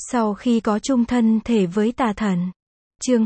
Sau khi có chung thân thể với tà thần. Chương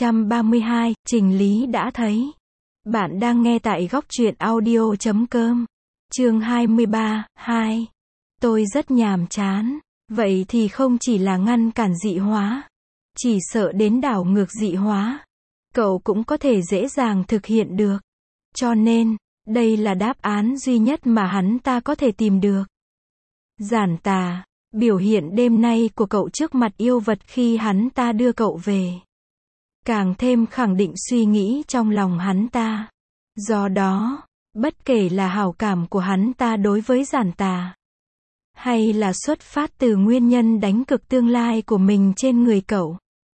232, Trình Lý đã thấy. Bạn đang nghe tại góc truyện audio.com. Chương 23, 2. Tôi rất nhàm chán. Vậy thì không chỉ là ngăn cản dị hóa. Chỉ sợ đến đảo ngược dị hóa. Cậu cũng có thể dễ dàng thực hiện được. Cho nên, đây là đáp án duy nhất mà hắn ta có thể tìm được. Giản tà. Biểu hiện đêm nay của cậu trước mặt yêu vật khi hắn ta đưa cậu về. Càng thêm khẳng định suy nghĩ trong lòng hắn ta. Do đó, bất kể là hảo cảm của hắn ta đối với giản tà, hay là xuất phát từ nguyên nhân đánh cực tương lai của mình trên người cậu,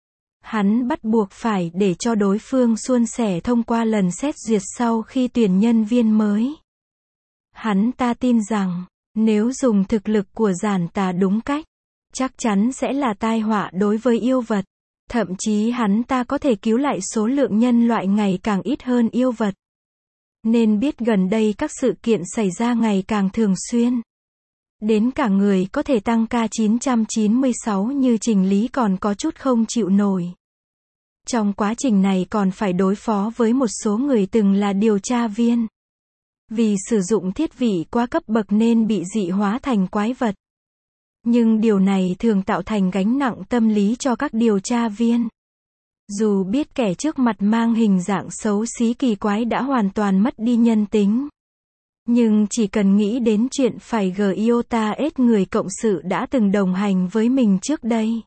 hắn bắt buộc phải để cho đối phương suôn sẻ thông qua lần xét duyệt sau khi tuyển nhân viên mới. Hắn ta tin rằng, nếu dùng thực lực của giản tà đúng cách, chắc chắn sẽ là tai họa đối với yêu vật. Thậm chí hắn ta có thể cứu lại số lượng nhân loại ngày càng ít hơn yêu vật. Nên biết gần đây các sự kiện xảy ra ngày càng thường xuyên. Đến cả người có thể tăng K996 như Trình Lý còn có chút không chịu nổi. Trong quá trình này còn phải đối phó với một số người từng là điều tra viên. Vì sử dụng thiết bị quá cấp bậc nên bị dị hóa thành quái vật. Nhưng điều này thường tạo thành gánh nặng tâm lý cho các điều tra viên. Dù biết kẻ trước mặt mang hình dạng xấu xí kỳ quái đã hoàn toàn mất đi nhân tính. Nhưng chỉ cần nghĩ đến chuyện phải iota ết người cộng sự đã từng đồng hành với mình trước đây,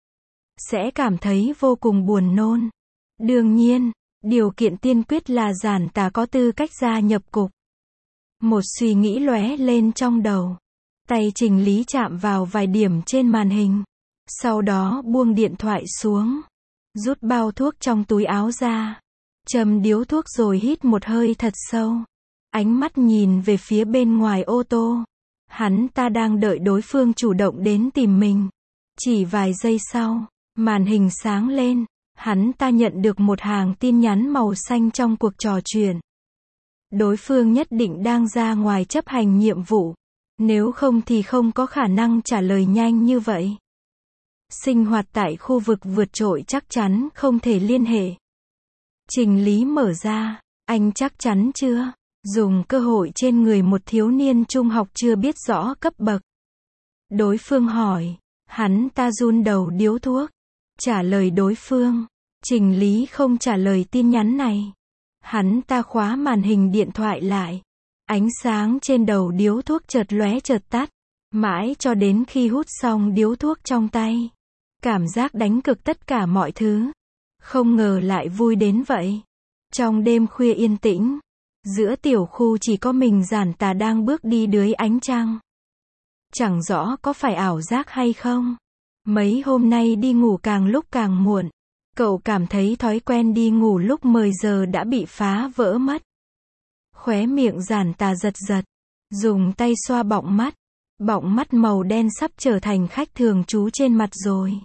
sẽ cảm thấy vô cùng buồn nôn. Đương nhiên, điều kiện tiên quyết là giản tà có tư cách gia nhập cục. Một suy nghĩ lóe lên trong đầu. Tay Trình Lý chạm vào vài điểm trên màn hình. Sau đó buông điện thoại xuống. Rút bao thuốc trong túi áo ra. Châm điếu thuốc rồi hít một hơi thật sâu. Ánh mắt nhìn về phía bên ngoài ô tô. Hắn ta đang đợi đối phương chủ động đến tìm mình. Chỉ vài giây sau, màn hình sáng lên. Hắn ta nhận được một hàng tin nhắn màu xanh trong cuộc trò chuyện. Đối phương nhất định đang ra ngoài chấp hành nhiệm vụ. Nếu không thì không có khả năng trả lời nhanh như vậy. Sinh hoạt tại khu vực vượt trội chắc chắn không thể liên hệ. Trình Lý mở ra. Anh chắc chắn chưa? Dùng cơ hội trên người một thiếu niên trung học chưa biết rõ cấp bậc. Đối phương hỏi. Hắn ta run đầu điếu thuốc. Trả lời đối phương. Trình Lý không trả lời tin nhắn này. Hắn ta khóa màn hình điện thoại lại. Ánh sáng trên đầu điếu thuốc chợt lóe chợt tắt. Mãi cho đến khi hút xong điếu thuốc trong tay. Cảm giác đánh cực tất cả mọi thứ. Không ngờ lại vui đến vậy. Trong đêm khuya yên tĩnh. Giữa tiểu khu chỉ có mình giản tà đang bước đi dưới ánh trăng. Chẳng rõ có phải ảo giác hay không. Mấy hôm nay đi ngủ càng lúc càng muộn. Cậu cảm thấy thói quen đi ngủ lúc 10 giờ đã bị phá vỡ mất. Khóe miệng giản tà giật giật. Dùng tay xoa bọng mắt. Bọng mắt màu đen sắp trở thành khách thường trú trên mặt rồi.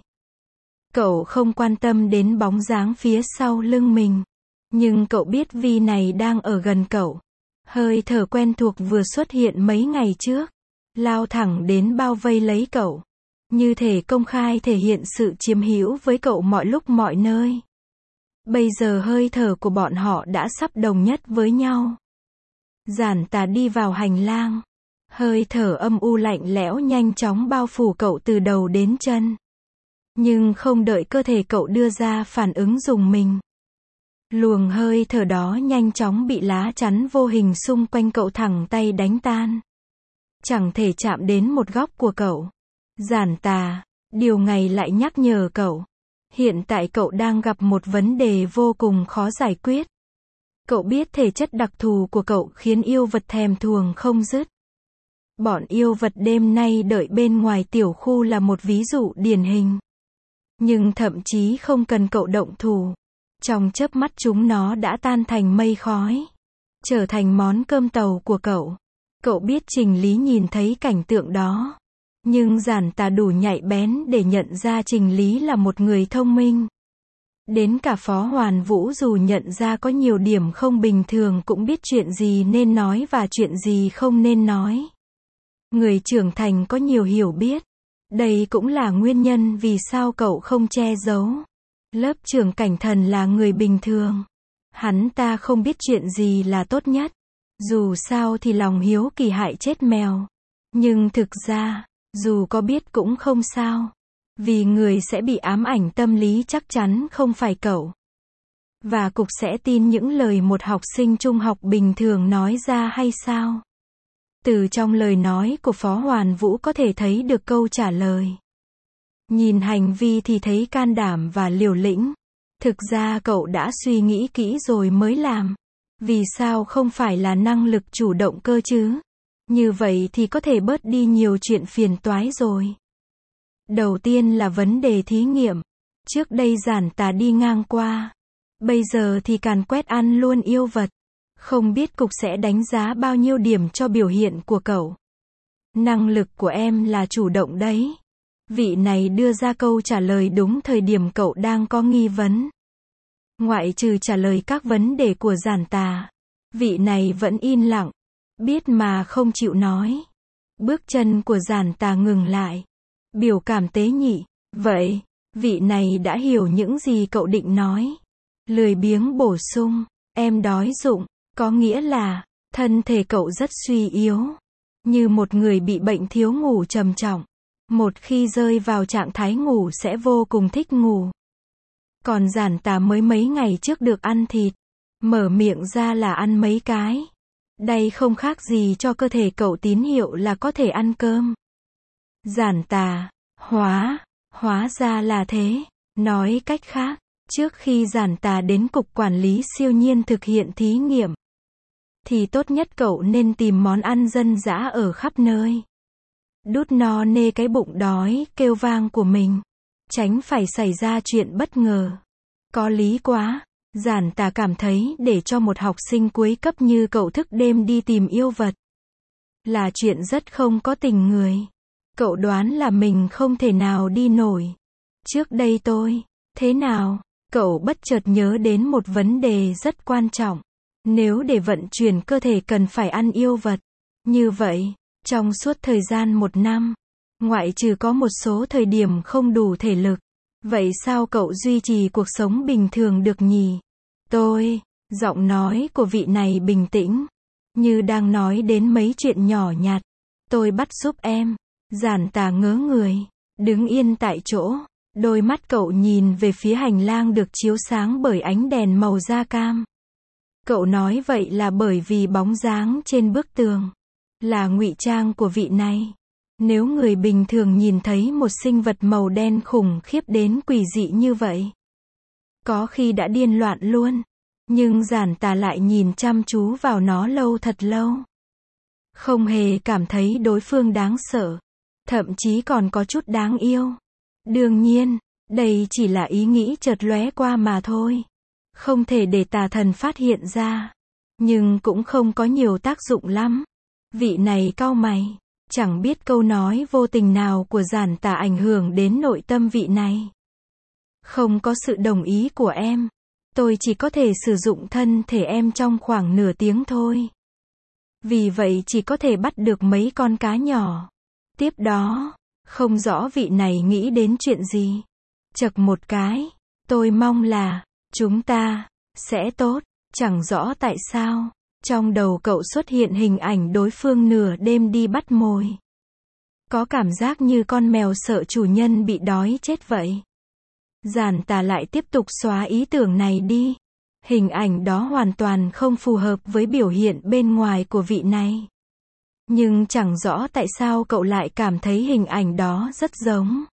Cậu không quan tâm đến bóng dáng phía sau lưng mình. Nhưng cậu biết Vi này đang ở gần cậu. Hơi thở quen thuộc vừa xuất hiện mấy ngày trước. Lao thẳng đến bao vây lấy cậu. Như thể công khai thể hiện sự chiếm hữu với cậu mọi lúc mọi nơi. Bây giờ hơi thở của bọn họ đã sắp đồng nhất với nhau. Giản tà đi vào hành lang. Hơi thở âm u lạnh lẽo nhanh chóng bao phủ cậu từ đầu đến chân. Nhưng không đợi cơ thể cậu đưa ra phản ứng dùng mình. Luồng hơi thở đó nhanh chóng bị lá chắn vô hình xung quanh cậu thẳng tay đánh tan. Chẳng thể chạm đến một góc của cậu. Giản tà, điều này lại nhắc nhở cậu. Hiện tại cậu đang gặp một vấn đề vô cùng khó giải quyết. Cậu biết thể chất đặc thù của cậu khiến yêu vật thèm thuồng không dứt. Bọn yêu vật đêm nay đợi bên ngoài tiểu khu là một ví dụ điển hình. Nhưng thậm chí không cần cậu động thủ. Trong chớp mắt chúng nó đã tan thành mây khói. Trở thành món cơm tàu của cậu. Cậu biết Trình Lý nhìn thấy cảnh tượng đó. Nhưng giản tà đủ nhạy bén để nhận ra Trình Lý là một người thông minh. Đến cả Phó Hoàn Vũ dù nhận ra có nhiều điểm không bình thường cũng biết chuyện gì nên nói và chuyện gì không nên nói. Người trưởng thành có nhiều hiểu biết. Đây cũng là nguyên nhân vì sao cậu không che giấu. Lớp trưởng Cảnh Thần là người bình thường. Hắn ta không biết chuyện gì là tốt nhất. Dù sao thì lòng hiếu kỳ hại chết mèo. Nhưng thực ra, dù có biết cũng không sao. Vì người sẽ bị ám ảnh tâm lý chắc chắn không phải cậu. Và cục sẽ tin những lời một học sinh trung học bình thường nói ra hay sao? Từ trong lời nói của Phó Hoàn Vũ có thể thấy được câu trả lời. Nhìn hành vi thì thấy can đảm và liều lĩnh. Thực ra cậu đã suy nghĩ kỹ rồi mới làm. Vì sao không phải là năng lực chủ động cơ chứ? Như vậy thì có thể bớt đi nhiều chuyện phiền toái rồi. Đầu tiên là vấn đề thí nghiệm. Trước đây Giản Tà đi ngang qua. Bây giờ thì càn quét ăn luôn yêu vật. Không biết cục sẽ đánh giá bao nhiêu điểm cho biểu hiện của cậu. Năng lực của em là chủ động đấy. Vị này đưa ra câu trả lời đúng thời điểm cậu đang có nghi vấn. Ngoại trừ trả lời các vấn đề của Giản Tà, vị này vẫn yên lặng. Biết mà không chịu nói. Bước chân của Giản Tà ngừng lại. Biểu cảm tế nhị. Vậy, vị này đã hiểu những gì cậu định nói. Lười biếng bổ sung. Em đói rụng. Có nghĩa là, thân thể cậu rất suy yếu. Như một người bị bệnh thiếu ngủ trầm trọng. Một khi rơi vào trạng thái ngủ sẽ vô cùng thích ngủ. Còn Giản Tà mới mấy ngày trước được ăn thịt. Mở miệng ra là ăn mấy cái. Đây không khác gì cho cơ thể cậu tín hiệu là có thể ăn cơm. Giản Tà, hóa ra là thế. Nói cách khác, trước khi Giản Tà đến Cục Quản lý Siêu nhiên thực hiện thí nghiệm, thì tốt nhất cậu nên tìm món ăn dân dã ở khắp nơi. Đút no nê cái bụng đói, kêu vang của mình. Tránh phải xảy ra chuyện bất ngờ. Có lý quá. Giản Tà cảm thấy để cho một học sinh cuối cấp như cậu thức đêm đi tìm yêu vật là chuyện rất không có tình người. Cậu đoán là mình không thể nào đi nổi. Trước đây tôi, thế nào? Cậu bất chợt nhớ đến một vấn đề rất quan trọng. Nếu để vận chuyển cơ thể cần phải ăn yêu vật. Như vậy, trong suốt thời gian 1 năm, ngoại trừ có một số thời điểm không đủ thể lực, vậy sao cậu duy trì cuộc sống bình thường được nhỉ? Giọng nói của vị này bình tĩnh, như đang nói đến mấy chuyện nhỏ nhặt. Tôi bắt giúp em. Giản Tà ngớ người, đứng yên tại chỗ. Đôi mắt cậu nhìn về phía hành lang được chiếu sáng bởi ánh đèn màu da cam. Cậu nói vậy là bởi vì bóng dáng trên bức tường là ngụy trang của vị này. Nếu người bình thường nhìn thấy một sinh vật màu đen khủng khiếp đến quỷ dị như vậy, có khi đã điên loạn luôn. Nhưng Giản Tà lại nhìn chăm chú vào nó lâu thật lâu. Không hề cảm thấy đối phương đáng sợ. Thậm chí còn có chút đáng yêu. Đương nhiên, đây chỉ là ý nghĩ chợt lóe qua mà thôi. Không thể để tà thần phát hiện ra. Nhưng cũng không có nhiều tác dụng lắm. Vị này cau mày. Chẳng biết câu nói vô tình nào của Giản Tà ảnh hưởng đến nội tâm vị này. Không có sự đồng ý của em. Tôi chỉ có thể sử dụng thân thể em trong khoảng nửa tiếng thôi. Vì vậy chỉ có thể bắt được mấy con cá nhỏ. Tiếp đó, không rõ vị này nghĩ đến chuyện gì. Chậc một cái. Tôi mong là, chúng ta, sẽ tốt. Chẳng rõ tại sao, trong đầu cậu xuất hiện hình ảnh đối phương nửa đêm đi bắt mồi. Có cảm giác như con mèo sợ chủ nhân bị đói chết vậy. Giản Tà lại tiếp tục xóa ý tưởng này đi. Hình ảnh đó hoàn toàn không phù hợp với biểu hiện bên ngoài của vị này. Nhưng chẳng rõ tại sao cậu lại cảm thấy hình ảnh đó rất giống.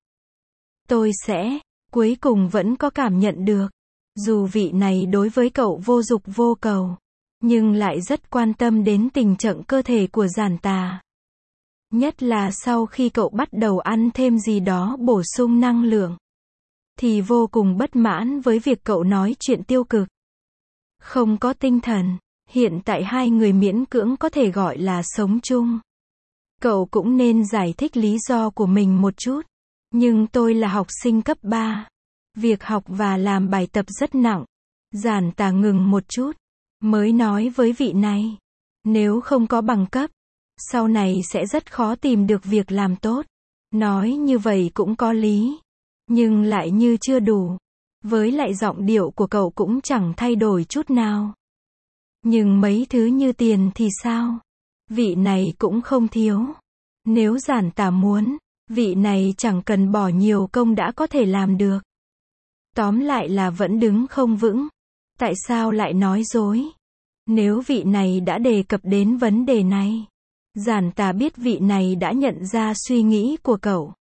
Cuối cùng vẫn có cảm nhận được. Dù vị này đối với cậu vô dục vô cầu, nhưng lại rất quan tâm đến tình trạng cơ thể của Giản Tà. Nhất là sau khi cậu bắt đầu ăn thêm gì đó bổ sung năng lượng, thì vô cùng bất mãn với việc cậu nói chuyện tiêu cực. Không có tinh thần. Hiện tại hai người miễn cưỡng có thể gọi là sống chung. Cậu cũng nên giải thích lý do của mình một chút. Nhưng tôi là học sinh cấp 3. Việc học và làm bài tập rất nặng. Giản Tà ngừng một chút, mới nói với vị này. Nếu không có bằng cấp, sau này sẽ rất khó tìm được việc làm tốt. Nói như vậy cũng có lý. Nhưng lại như chưa đủ. Với lại giọng điệu của cậu cũng chẳng thay đổi chút nào. Nhưng mấy thứ như tiền thì sao? Vị này cũng không thiếu. Nếu Giản Tà muốn, vị này chẳng cần bỏ nhiều công đã có thể làm được. Tóm lại là vẫn đứng không vững. Tại sao lại nói dối? Nếu vị này đã đề cập đến vấn đề này, Giản Tà biết vị này đã nhận ra suy nghĩ của cậu.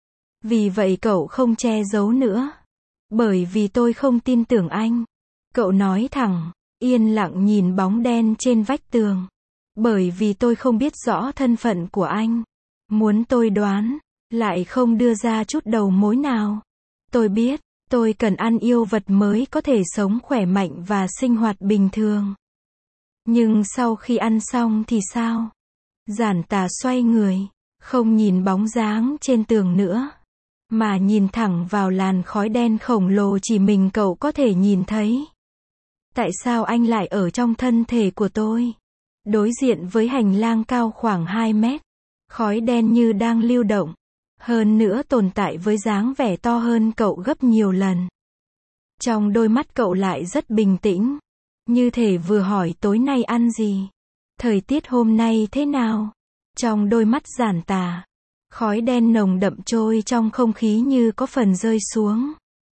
Vì vậy cậu không che giấu nữa. Bởi vì tôi không tin tưởng anh. Cậu nói thẳng, yên lặng nhìn bóng đen trên vách tường. Bởi vì tôi không biết rõ thân phận của anh. Muốn tôi đoán, lại không đưa ra chút đầu mối nào. Tôi biết, tôi cần ăn yêu vật mới có thể sống khỏe mạnh và sinh hoạt bình thường. Nhưng sau khi ăn xong thì sao? Giản Tà xoay người, không nhìn bóng dáng trên tường nữa, mà nhìn thẳng vào làn khói đen khổng lồ chỉ mình cậu có thể nhìn thấy. Tại sao anh lại ở trong thân thể của tôi? Đối diện với hành lang cao khoảng 2 mét, khói đen như đang lưu động. Hơn nữa tồn tại với dáng vẻ to hơn cậu gấp nhiều lần. Trong đôi mắt cậu lại rất bình tĩnh. Như thể vừa hỏi tối nay ăn gì? Thời tiết hôm nay thế nào? Trong đôi mắt Giản Tà, khói đen nồng đậm trôi trong không khí như có phần rơi xuống.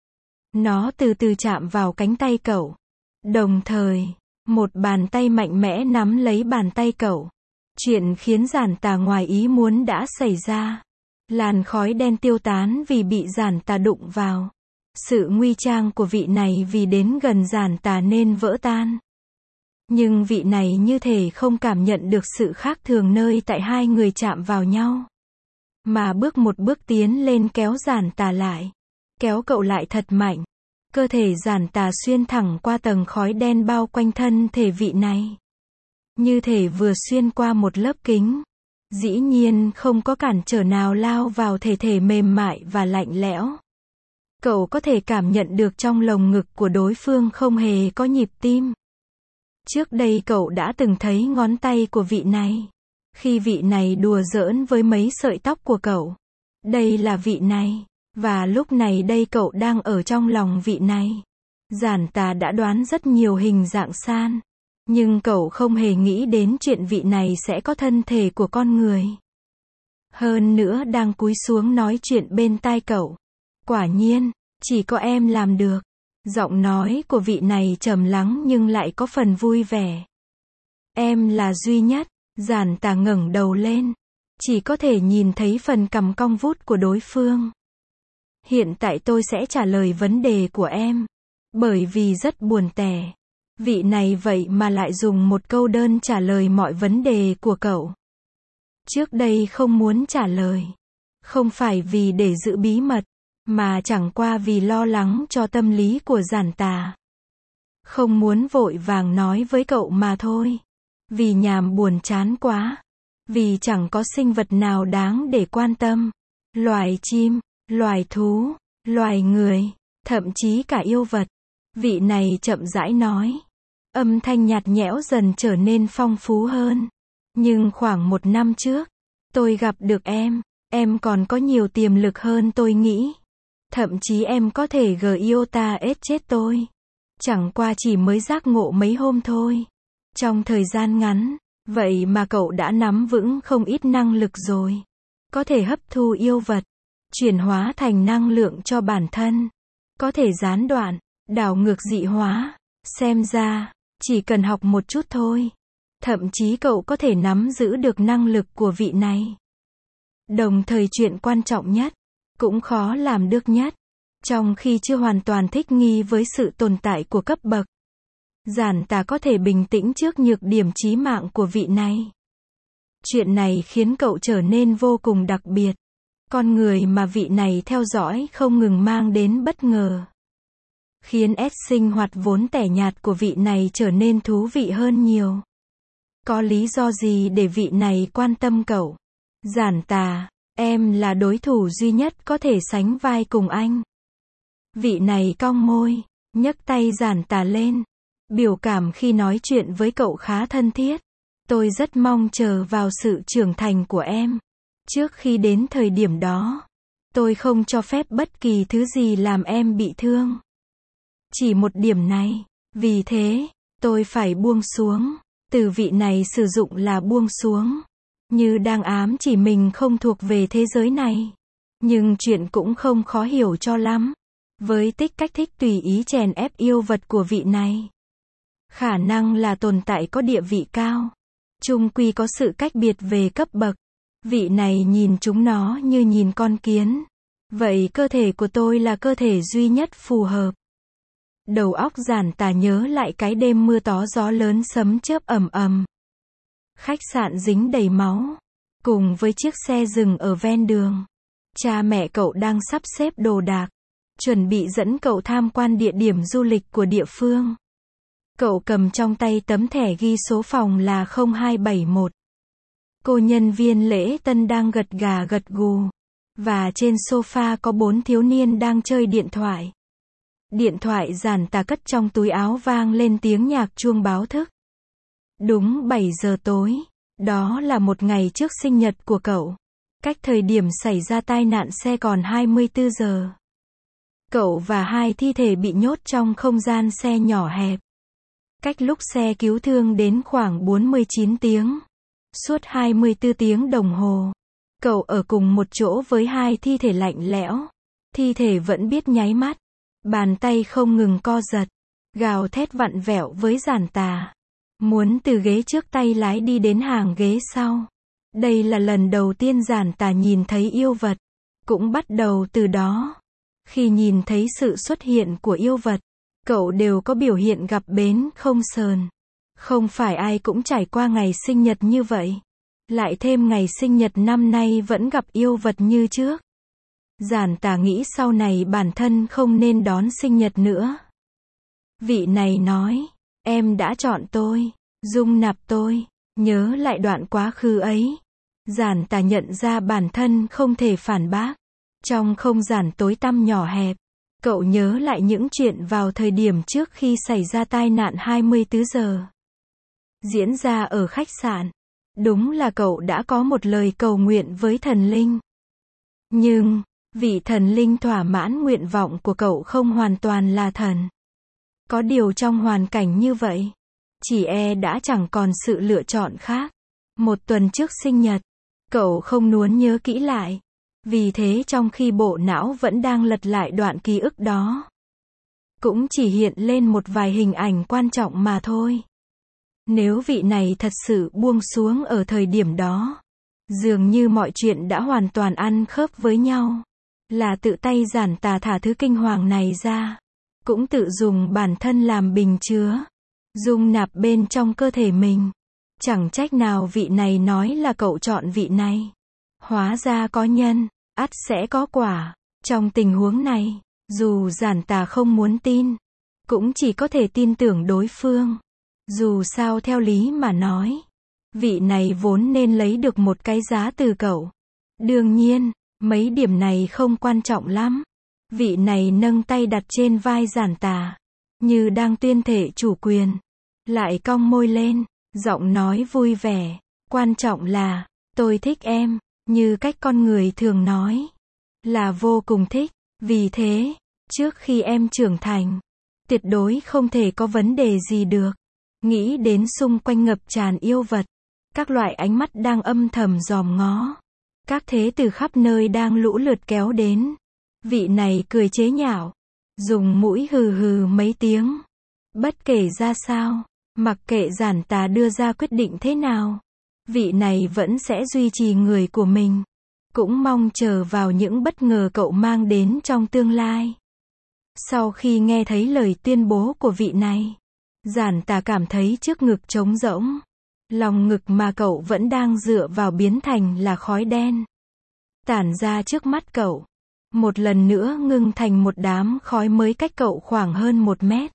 Nó từ từ chạm vào cánh tay cậu. Đồng thời, một bàn tay mạnh mẽ nắm lấy bàn tay cậu. Chuyện khiến Giản Tà ngoài ý muốn đã xảy ra. Làn khói đen tiêu tán vì bị Giản Tà đụng vào. Sự nguy trang của vị này vì đến gần Giản Tà nên vỡ tan. Nhưng vị này như thể không cảm nhận được sự khác thường nơi tại hai người chạm vào nhau. Mà một bước tiến lên kéo Giản Tà lại. Kéo cậu lại thật mạnh. Cơ thể Giản Tà xuyên thẳng qua tầng khói đen bao quanh thân thể vị này. Như thể vừa xuyên qua một lớp kính. Dĩ nhiên không có cản trở nào lao vào thể mềm mại và lạnh lẽo. Cậu có thể cảm nhận được trong lồng ngực của đối phương không hề có nhịp tim. Trước đây cậu đã từng thấy ngón tay của vị này. Khi vị này đùa giỡn với mấy sợi tóc của cậu. Đây là vị này. Và lúc này đây cậu đang ở trong lòng vị này. Giản Tà đã đoán rất nhiều hình dạng san. Nhưng cậu không hề nghĩ đến chuyện vị này sẽ có thân thể của con người. Hơn nữa đang cúi xuống nói chuyện bên tai cậu. Quả nhiên, chỉ có em làm được. Giọng nói của vị này trầm lắng nhưng lại có phần vui vẻ. Em là duy nhất. Giản Tà ngẩng đầu lên. Chỉ có thể nhìn thấy phần cằm cong vút của đối phương. Hiện tại tôi sẽ trả lời vấn đề của em. Bởi vì rất buồn tẻ. Vị này vậy mà lại dùng một câu đơn trả lời mọi vấn đề của cậu. Trước đây không muốn trả lời. Không phải vì để giữ bí mật, mà chẳng qua vì lo lắng cho tâm lý của Giản Tà. Không muốn vội vàng nói với cậu mà thôi. Vì nhàm buồn chán quá. Vì chẳng có sinh vật nào đáng để quan tâm. Loài chim, loài thú, loài người, thậm chí cả yêu vật. Vị này chậm rãi nói. Âm thanh nhạt nhẽo dần trở nên phong phú hơn. Nhưng khoảng 1 năm trước, tôi gặp được em còn có nhiều tiềm lực hơn tôi nghĩ. Thậm chí em có thể Giota chết tôi. Chẳng qua chỉ mới giác ngộ mấy hôm thôi. Trong thời gian ngắn, vậy mà cậu đã nắm vững không ít năng lực rồi. Có thể hấp thu yêu vật, chuyển hóa thành năng lượng cho bản thân. Có thể gián đoạn, đảo ngược dị hóa. Xem ra, chỉ cần học một chút thôi. Thậm chí cậu có thể nắm giữ được năng lực của vị này. Đồng thời chuyện quan trọng nhất, cũng khó làm được nhất. Trong khi chưa hoàn toàn thích nghi với sự tồn tại của cấp bậc. Giản Tà có thể bình tĩnh trước nhược điểm chí mạng của vị này. Chuyện này khiến cậu trở nên vô cùng đặc biệt. Con người mà vị này theo dõi không ngừng mang đến bất ngờ. Khiến sinh hoạt vốn tẻ nhạt của vị này trở nên thú vị hơn nhiều. Có lý do gì để vị này quan tâm cậu? Giản Tà, em là đối thủ duy nhất có thể sánh vai cùng anh. Vị này cong môi, nhấc tay Giản Tà lên. Biểu cảm khi nói chuyện với cậu khá thân thiết. Tôi rất mong chờ vào sự trưởng thành của em. Trước khi đến thời điểm đó, tôi không cho phép bất kỳ thứ gì làm em bị thương. Chỉ một điểm này. Vì thế, tôi phải buông xuống. Từ vị này sử dụng là buông xuống. Như đang ám chỉ mình không thuộc về thế giới này. Nhưng chuyện cũng không khó hiểu cho lắm. Với cách thích tùy ý chèn ép yêu vật của vị này. Khả năng là tồn tại có địa vị cao. Chung quy có sự cách biệt về cấp bậc. Vị này nhìn chúng nó như nhìn con kiến. Vậy cơ thể của tôi là cơ thể duy nhất phù hợp. Đầu óc Giản Tà nhớ lại cái đêm mưa to gió lớn sấm chớp ầm ầm. Khách sạn dính đầy máu. Cùng với chiếc xe dừng ở ven đường. Cha mẹ cậu đang sắp xếp đồ đạc. Chuẩn bị dẫn cậu tham quan địa điểm du lịch của địa phương. Cậu cầm trong tay tấm thẻ ghi số phòng là 0271. Cô nhân viên lễ tân đang gật gà gật gù. Và trên sofa có 4 thiếu niên đang chơi điện thoại. Điện thoại Giản Tà cất trong túi áo vang lên tiếng nhạc chuông báo thức. Đúng 7 giờ tối. Đó là một ngày trước sinh nhật của cậu. Cách thời điểm xảy ra tai nạn xe còn 24 giờ. Cậu và 2 thi thể bị nhốt trong không gian xe nhỏ hẹp. Cách lúc xe cứu thương đến khoảng 49 tiếng. Suốt 24 tiếng đồng hồ. Cậu ở cùng một chỗ với 2 thi thể lạnh lẽo. Thi thể vẫn biết nháy mắt. Bàn tay không ngừng co giật. Gào thét vặn vẹo với Giản Tà. Muốn từ ghế trước tay lái đi đến hàng ghế sau. Đây là lần đầu tiên Giản Tà nhìn thấy yêu vật. Cũng bắt đầu từ đó. Khi nhìn thấy sự xuất hiện của yêu vật, cậu đều có biểu hiện gặp bến không sờn. Không phải ai cũng trải qua ngày sinh nhật như vậy. Lại thêm ngày sinh nhật năm nay vẫn gặp yêu vật như trước. Giản Tà nghĩ sau này bản thân không nên đón sinh nhật nữa. Vị này nói, em đã chọn tôi, dung nạp tôi, nhớ lại đoạn quá khứ ấy. Giản Tà nhận ra bản thân không thể phản bác. Trong không gian tối tăm nhỏ hẹp, cậu nhớ lại những chuyện vào thời điểm trước khi xảy ra tai nạn 24 giờ. Diễn ra ở khách sạn. Đúng là cậu đã có một lời cầu nguyện với thần linh. Nhưng, vị thần linh thỏa mãn nguyện vọng của cậu không hoàn toàn là thần. Có điều trong hoàn cảnh như vậy, chỉ đã chẳng còn sự lựa chọn khác. Một tuần trước sinh nhật, cậu không nuối nhớ kỹ lại. Vì thế trong khi bộ não vẫn đang lật lại đoạn ký ức đó, cũng chỉ hiện lên một vài hình ảnh quan trọng mà thôi. Nếu vị này thật sự buông xuống ở thời điểm đó, dường như mọi chuyện đã hoàn toàn ăn khớp với nhau. Là tự tay Giản Tà thả thứ kinh hoàng này ra. Cũng tự dùng bản thân làm bình chứa. Dung nạp bên trong cơ thể mình. Chẳng trách nào vị này nói là cậu chọn vị này. Hóa ra có nhân, ắt sẽ có quả. Trong tình huống này, dù Giản Tà không muốn tin, cũng chỉ có thể tin tưởng đối phương. Dù sao theo lý mà nói, vị này vốn nên lấy được một cái giá từ cậu. Đương nhiên, mấy điểm này không quan trọng lắm. Vị này nâng tay đặt trên vai Giản Tà, như đang tuyên thệ chủ quyền. Lại cong môi lên, giọng nói vui vẻ. Quan trọng là, tôi thích em, như cách con người thường nói. Là vô cùng thích. Vì thế, trước khi em trưởng thành, tuyệt đối không thể có vấn đề gì được. Nghĩ đến xung quanh ngập tràn yêu vật. Các loại ánh mắt đang âm thầm dòm ngó. Các thế từ khắp nơi đang lũ lượt kéo đến. Vị này cười chế nhạo. Dùng mũi hừ hừ mấy tiếng. Bất kể ra sao, mặc kệ Giản Tà đưa ra quyết định thế nào, vị này vẫn sẽ duy trì người của mình. Cũng mong chờ vào những bất ngờ cậu mang đến trong tương lai. Sau khi nghe thấy lời tuyên bố của vị này, Giản Tà cảm thấy trước ngực trống rỗng. Lòng ngực mà cậu vẫn đang dựa vào biến thành là khói đen. Tản ra trước mắt cậu. Một lần nữa ngưng thành một đám khói mới cách cậu khoảng hơn 1 mét.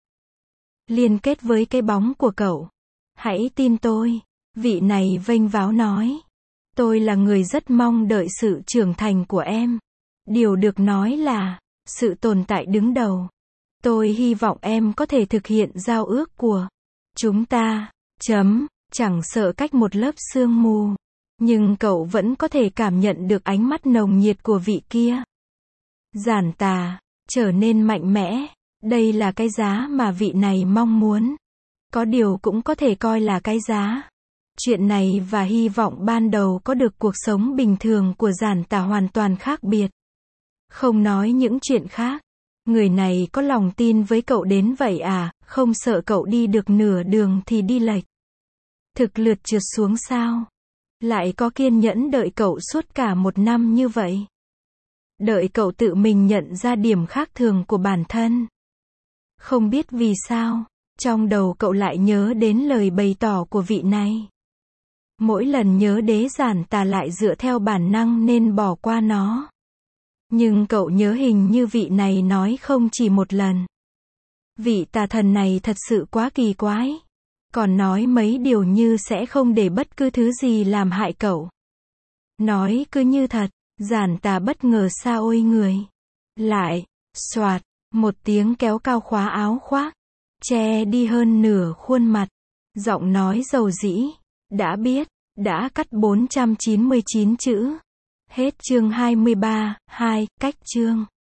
Liên kết với cái bóng của cậu. Hãy tin tôi, vị này vênh váo nói. Tôi là người rất mong đợi sự trưởng thành của em. Điều được nói là, sự tồn tại đứng đầu. Tôi hy vọng em có thể thực hiện giao ước của chúng ta. Chẳng sợ cách một lớp sương mù. Nhưng cậu vẫn có thể cảm nhận được ánh mắt nồng nhiệt của vị kia. Giản Tà, trở nên mạnh mẽ. Đây là cái giá mà vị này mong muốn. Có điều cũng có thể coi là cái giá. Chuyện này và hy vọng ban đầu có được cuộc sống bình thường của Giản Tà hoàn toàn khác biệt. Không nói những chuyện khác. Người này có lòng tin với cậu đến vậy à, không sợ cậu đi được nửa đường thì đi lệch. Thực lượt trượt xuống sao? Lại có kiên nhẫn đợi cậu suốt cả 1 năm như vậy. Đợi cậu tự mình nhận ra điểm khác thường của bản thân. Không biết vì sao, trong đầu cậu lại nhớ đến lời bày tỏ của vị này. Mỗi lần nhớ đến Giản Tà lại dựa theo bản năng nên bỏ qua nó. Nhưng cậu nhớ hình như vị này nói không chỉ một lần. Vị tà thần này thật sự quá kỳ quái. Còn nói mấy điều như sẽ không để bất cứ thứ gì làm hại cậu. Nói cứ như thật, Giản Tà bất ngờ xa ôi người. Lại, soạt, một tiếng kéo cao khóa áo khoác, che đi hơn nửa khuôn mặt. Giọng nói dầu dĩ, đã biết, đã cắt 499 chữ. Hết chương 23, 2, cách chương.